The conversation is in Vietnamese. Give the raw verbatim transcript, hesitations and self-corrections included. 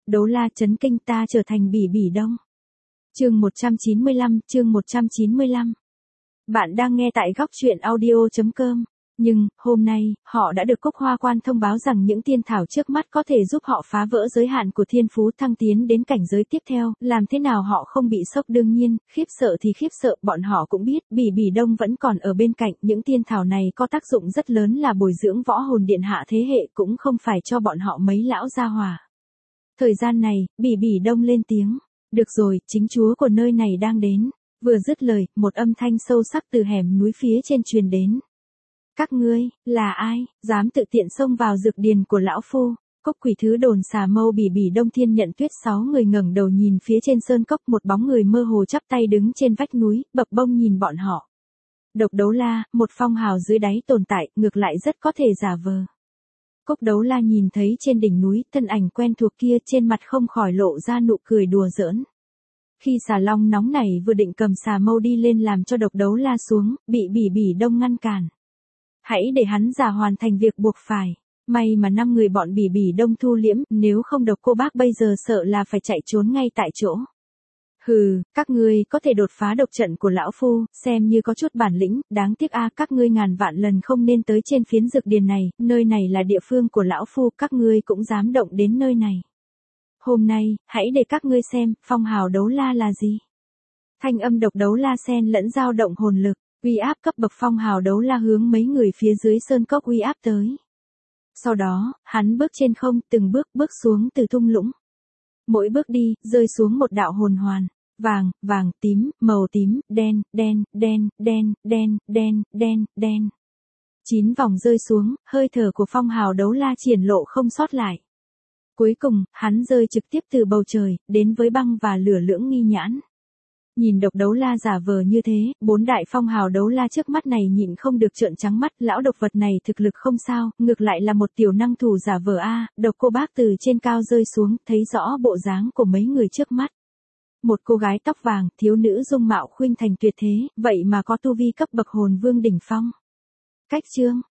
đấu la chấn kinh ta trở thành Bỉ Bỉ Đông. Chương một trăm chín mươi lăm, chương một trăm chín mươi lăm. Bạn đang nghe tại góc truyện audio chấm com. Nhưng, hôm nay, họ đã được Cúc Hoa Quan thông báo rằng những tiên thảo trước mắt có thể giúp họ phá vỡ giới hạn của thiên phú thăng tiến đến cảnh giới tiếp theo, làm thế nào họ không bị sốc đương nhiên, khiếp sợ thì khiếp sợ, bọn họ cũng biết, Bỉ Bỉ Đông vẫn còn ở bên cạnh, những tiên thảo này có tác dụng rất lớn là bồi dưỡng võ hồn điện hạ thế hệ cũng không phải cho bọn họ mấy lão gia hỏa. Thời gian này, Bỉ Bỉ Đông lên tiếng, được rồi, chính chúa của nơi này đang đến, vừa dứt lời, một âm thanh sâu sắc từ hẻm núi phía trên truyền đến. Các ngươi, là ai, dám tự tiện xông vào dược điền của lão phu? Cốc quỷ thứ đồn xà mâu Bỉ Bỉ Đông Thiên Nhận Tuyết sáu người ngẩng đầu nhìn phía trên sơn cốc, một bóng người mơ hồ chắp tay đứng trên vách núi, bập bông nhìn bọn họ. Độc Đấu La, một phong hào dưới đáy tồn tại, ngược lại rất có thể giả vờ. Cốc Đấu La nhìn thấy trên đỉnh núi, thân ảnh quen thuộc kia, trên mặt không khỏi lộ ra nụ cười đùa giỡn. Khi xà long nóng này vừa định cầm xà mâu đi lên làm cho Độc Đấu La xuống, bị Bỉ Bỉ Đông ngăn cản. Hãy để hắn giả hoàn thành việc buộc phải. May mà năm người bọn Bỉ Bỉ Đông thu liễm, nếu không Độc cô bác bây giờ sợ là phải chạy trốn ngay tại chỗ. Hừ, các ngươi có thể đột phá độc trận của lão phu, xem như có chút bản lĩnh, đáng tiếc a, các ngươi ngàn vạn lần không nên tới trên phiến dược điền này, nơi này là địa phương của lão phu, các ngươi cũng dám động đến nơi này. Hôm nay, hãy để các ngươi xem, phong hào đấu la là gì. Thanh âm Độc Đấu La xen lẫn dao động hồn lực. Uy áp cấp bậc phong hào đấu la hướng mấy người phía dưới sơn cốc uy áp tới. Sau đó, hắn bước trên không, từng bước bước xuống từ thung lũng. Mỗi bước đi, rơi xuống một đạo hồn hoàn. Vàng, vàng, tím, màu tím, đen, đen, đen, đen, đen, đen, đen, đen. Chín vòng rơi xuống, hơi thở của phong hào đấu la triển lộ không sót lại. Cuối cùng, hắn rơi trực tiếp từ bầu trời, đến với băng và lửa lưỡng nghi nhãn. Nhìn Độc Đấu La giả vờ như thế, bốn đại phong hào đấu la trước mắt này nhịn không được trợn trắng mắt, lão độc vật này thực lực không sao, ngược lại là một tiểu năng thủ giả vờ a. Độc cô bác từ trên cao rơi xuống, thấy rõ bộ dáng của mấy người trước mắt. Một cô gái tóc vàng, thiếu nữ dung mạo khuynh thành tuyệt thế, vậy mà có tu vi cấp bậc hồn vương đỉnh phong. Cách chương,